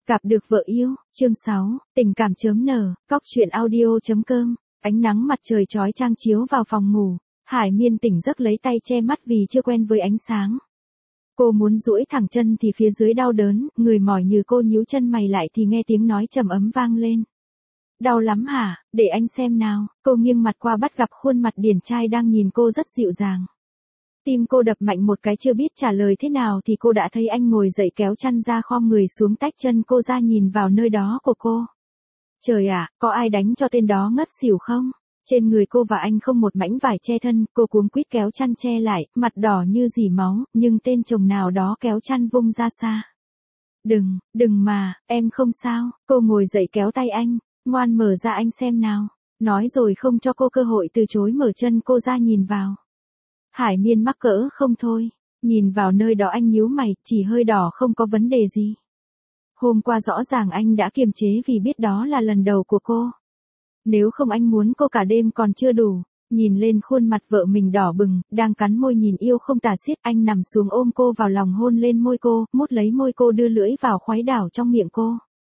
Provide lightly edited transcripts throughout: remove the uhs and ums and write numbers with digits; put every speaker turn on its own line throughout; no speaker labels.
Gặp được vợ yêu, chương 6, tình cảm chớm nở, cóc truyện audio.com, ánh nắng mặt trời chói chang chiếu vào phòng ngủ, Hải Miên tỉnh giấc lấy tay che mắt vì chưa quen với ánh sáng. Cô muốn duỗi thẳng chân thì phía dưới đau đớn, người mỏi như cô nhíu chân mày lại thì nghe tiếng nói trầm ấm vang lên. Đau lắm hả, để anh xem nào, cô nghiêng mặt qua bắt gặp khuôn mặt điển trai đang nhìn cô rất dịu dàng. Tim cô đập mạnh một cái chưa biết trả lời thế nào thì cô đã thấy anh ngồi dậy kéo chăn ra khom người xuống tách chân cô ra nhìn vào nơi đó của cô. Trời ạ, có ai đánh cho tên đó ngất xỉu không? Trên người cô và anh không một mảnh vải che thân, cô cuống quýt kéo chăn che lại, mặt đỏ như dỉ máu, nhưng tên chồng nào đó kéo chăn vung ra xa. Đừng mà, em không sao, cô ngồi dậy kéo tay anh, ngoan mở ra anh xem nào. Nói rồi không cho cô cơ hội từ chối mở chân cô ra nhìn vào. Hải Miên mắc cỡ không thôi, nhìn vào nơi đó anh nhíu mày, chỉ hơi đỏ không có vấn đề gì. Hôm qua rõ ràng anh đã kiềm chế vì biết đó là lần đầu của cô. Nếu không anh muốn cô cả đêm còn chưa đủ. Nhìn lên khuôn mặt vợ mình đỏ bừng, đang cắn môi nhìn yêu không tả xiết, anh nằm xuống ôm cô vào lòng hôn lên môi cô, mút lấy môi cô đưa lưỡi vào khoái đảo trong miệng cô.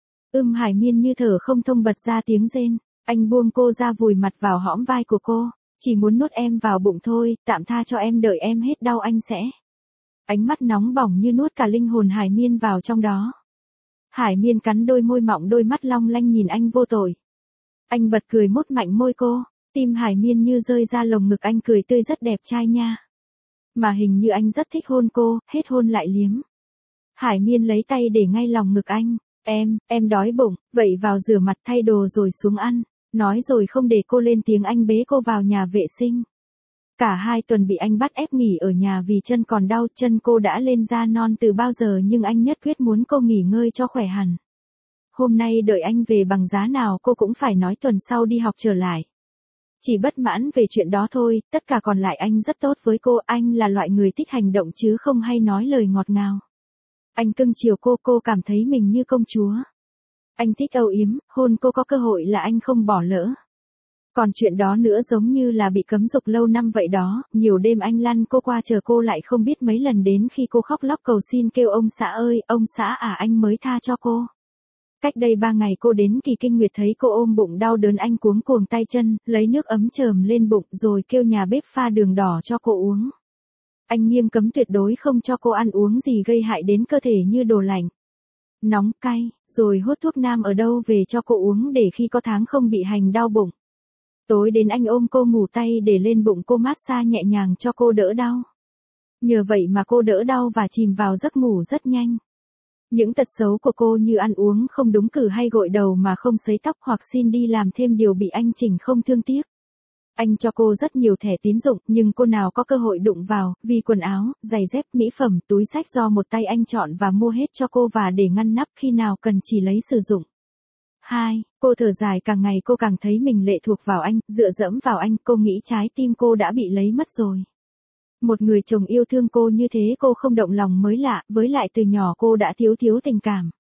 Hải Miên như thở không thông bật ra tiếng rên, anh buông cô ra vùi mặt vào hõm vai của cô. Chỉ muốn nuốt em vào bụng thôi, tạm tha cho em đợi em hết đau anh sẽ. Ánh mắt nóng bỏng như nuốt cả linh hồn Hải Miên vào trong đó. Hải Miên cắn đôi môi mọng đôi mắt long lanh nhìn anh vô tội. Anh bật cười mút mạnh môi cô, tim Hải Miên như rơi ra lồng ngực anh cười tươi rất đẹp trai nha. Mà hình như anh rất thích hôn cô, hết hôn lại liếm. Hải Miên lấy tay để ngay lòng ngực anh, em đói bụng, vậy vào rửa mặt thay đồ rồi xuống ăn. Nói rồi không để cô lên tiếng anh bế cô vào nhà vệ sinh. Cả 2 tuần bị anh bắt ép nghỉ ở nhà vì chân còn đau, chân cô đã lên da non từ bao giờ nhưng anh nhất quyết muốn cô nghỉ ngơi cho khỏe hẳn. Hôm nay đợi anh về bằng giá nào cô cũng phải nói tuần sau đi học trở lại. Chỉ bất mãn về chuyện đó thôi, tất cả còn lại anh rất tốt với cô, anh là loại người thích hành động chứ không hay nói lời ngọt ngào. Anh cưng chiều cô cảm thấy mình như công chúa. Anh thích âu yếm, hôn cô có cơ hội là anh không bỏ lỡ. Còn chuyện đó nữa giống như là bị cấm dục lâu năm vậy đó, nhiều đêm anh lăn cô qua chờ cô lại không biết mấy lần đến khi cô khóc lóc cầu xin kêu ông xã ơi, ông xã à anh mới tha cho cô. Cách đây 3 ngày cô đến kỳ kinh nguyệt thấy cô ôm bụng đau đớn anh cuống cuồng tay chân, lấy nước ấm chườm lên bụng rồi kêu nhà bếp pha đường đỏ cho cô uống. Anh nghiêm cấm tuyệt đối không cho cô ăn uống gì gây hại đến cơ thể như đồ lạnh, nóng cay, rồi hốt thuốc nam ở đâu về cho cô uống để khi có tháng không bị hành đau bụng. Tối đến anh ôm cô ngủ tay để lên bụng cô massage nhẹ nhàng cho cô đỡ đau. Nhờ vậy mà cô đỡ đau và chìm vào giấc ngủ rất nhanh. Những tật xấu của cô như ăn uống không đúng cử hay gội đầu mà không sấy tóc hoặc xin đi làm thêm điều bị anh chỉnh không thương tiếc. Anh cho cô rất nhiều thẻ tín dụng nhưng cô nào có cơ hội đụng vào, vì quần áo, giày dép, mỹ phẩm, túi xách do một tay anh chọn và mua hết cho cô và để ngăn nắp khi nào cần chỉ lấy sử dụng. 2. Cô thở dài càng ngày cô càng thấy mình lệ thuộc vào anh, dựa dẫm vào anh, cô nghĩ trái tim cô đã bị lấy mất rồi. Một người chồng yêu thương cô như thế cô không động lòng mới lạ, với lại từ nhỏ cô đã thiếu tình cảm.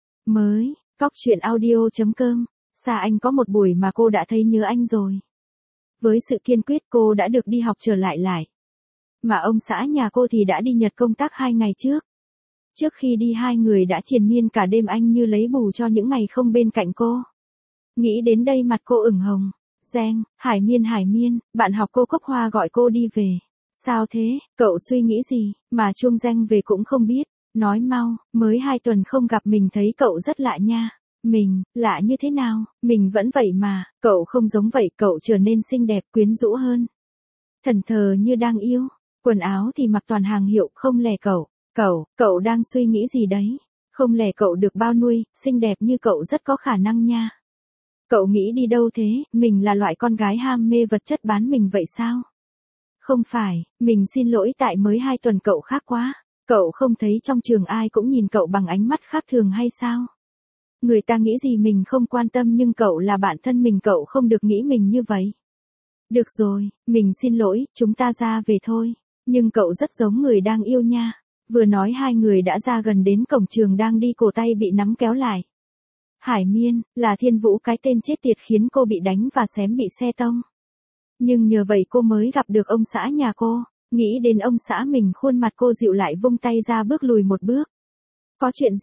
Cóc truyện audio.com, xa anh có một buổi mà cô đã thấy nhớ anh rồi. Với sự kiên quyết cô đã được đi học trở lại. Mà ông xã nhà cô thì đã đi Nhật công tác 2 ngày trước. Trước khi đi 2 người đã triền miên cả đêm anh như lấy bù cho những ngày không bên cạnh cô. Nghĩ đến đây mặt cô ửng hồng. Giang, Hải Miên, bạn học cô Cốc Hoa gọi cô đi về. Sao thế, cậu suy nghĩ gì, mà chuông Giang về cũng không biết. Nói mau, mới 2 tuần không gặp mình thấy cậu rất lạ nha. Mình, lạ như thế nào, mình vẫn vậy mà, cậu không giống vậy, cậu trở nên xinh đẹp quyến rũ hơn. Thẫn thờ như đang yêu, quần áo thì mặc toàn hàng hiệu, không lẻ cậu đang suy nghĩ gì đấy, không lẻ cậu được bao nuôi, xinh đẹp như cậu rất có khả năng nha. Cậu nghĩ đi đâu thế, mình là loại con gái ham mê vật chất bán mình vậy sao? Không phải, mình xin lỗi tại mới 2 tuần cậu khác quá, cậu không thấy trong trường ai cũng nhìn cậu bằng ánh mắt khác thường hay sao? Người ta nghĩ gì mình không quan tâm nhưng cậu là bạn thân mình cậu không được nghĩ mình như vậy. Được rồi, mình xin lỗi, chúng ta ra về thôi. Nhưng cậu rất giống người đang yêu nha. Vừa nói 2 người đã ra gần đến cổng trường đang đi cổ tay bị nắm kéo lại. Hải Miên, là Thiên Vũ cái tên chết tiệt khiến cô bị đánh và xém bị xe tông. Nhưng nhờ vậy cô mới gặp được ông xã nhà cô. Nghĩ đến ông xã mình khuôn mặt cô dịu lại vung tay ra bước lùi một bước. Có chuyện gì?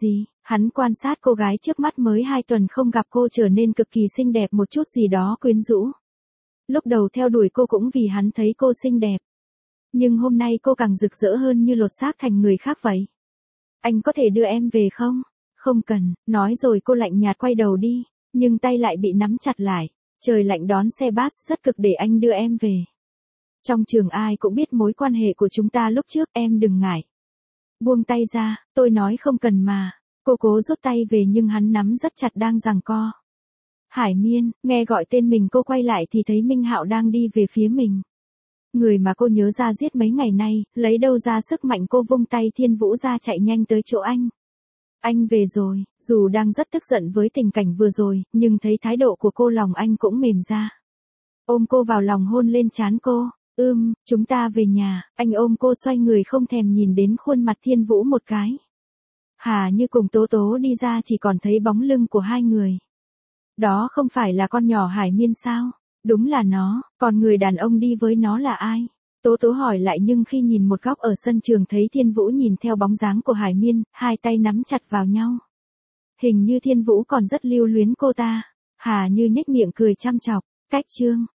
Hắn quan sát cô gái trước mắt mới 2 tuần không gặp cô trở nên cực kỳ xinh đẹp một chút gì đó quyến rũ. Lúc đầu theo đuổi cô cũng vì hắn thấy cô xinh đẹp. Nhưng hôm nay cô càng rực rỡ hơn như lột xác thành người khác vậy. Anh có thể đưa em về không? Không cần, nói rồi cô lạnh nhạt quay đầu đi, nhưng tay lại bị nắm chặt lại. Trời lạnh đón xe bus rất cực để anh đưa em về. Trong trường ai cũng biết mối quan hệ của chúng ta lúc trước, em đừng ngại. Buông tay ra, tôi nói không cần mà. Cô cố rút tay về nhưng hắn nắm rất chặt đang giằng co. Hải Miên, nghe gọi tên mình cô quay lại thì thấy Minh Hạo đang đi về phía mình. Người mà cô nhớ ra giết mấy ngày nay, lấy đâu ra sức mạnh cô vung tay Thiên Vũ ra chạy nhanh tới chỗ anh. Anh về rồi, dù đang rất tức giận với tình cảnh vừa rồi, nhưng thấy thái độ của cô lòng anh cũng mềm ra. Ôm cô vào lòng hôn lên trán cô, chúng ta về nhà, anh ôm cô xoay người không thèm nhìn đến khuôn mặt Thiên Vũ một cái. Hà Như cùng Tố Tố đi ra chỉ còn thấy bóng lưng của hai người. Đó không phải là con nhỏ Hải Miên sao? Đúng là nó, còn người đàn ông đi với nó là ai? Tố Tố hỏi lại nhưng khi nhìn một góc ở sân trường thấy Thiên Vũ nhìn theo bóng dáng của Hải Miên, hai tay nắm chặt vào nhau. Hình như Thiên Vũ còn rất lưu luyến cô ta. Hà Như nhếch miệng cười chăm chọc, cách chương.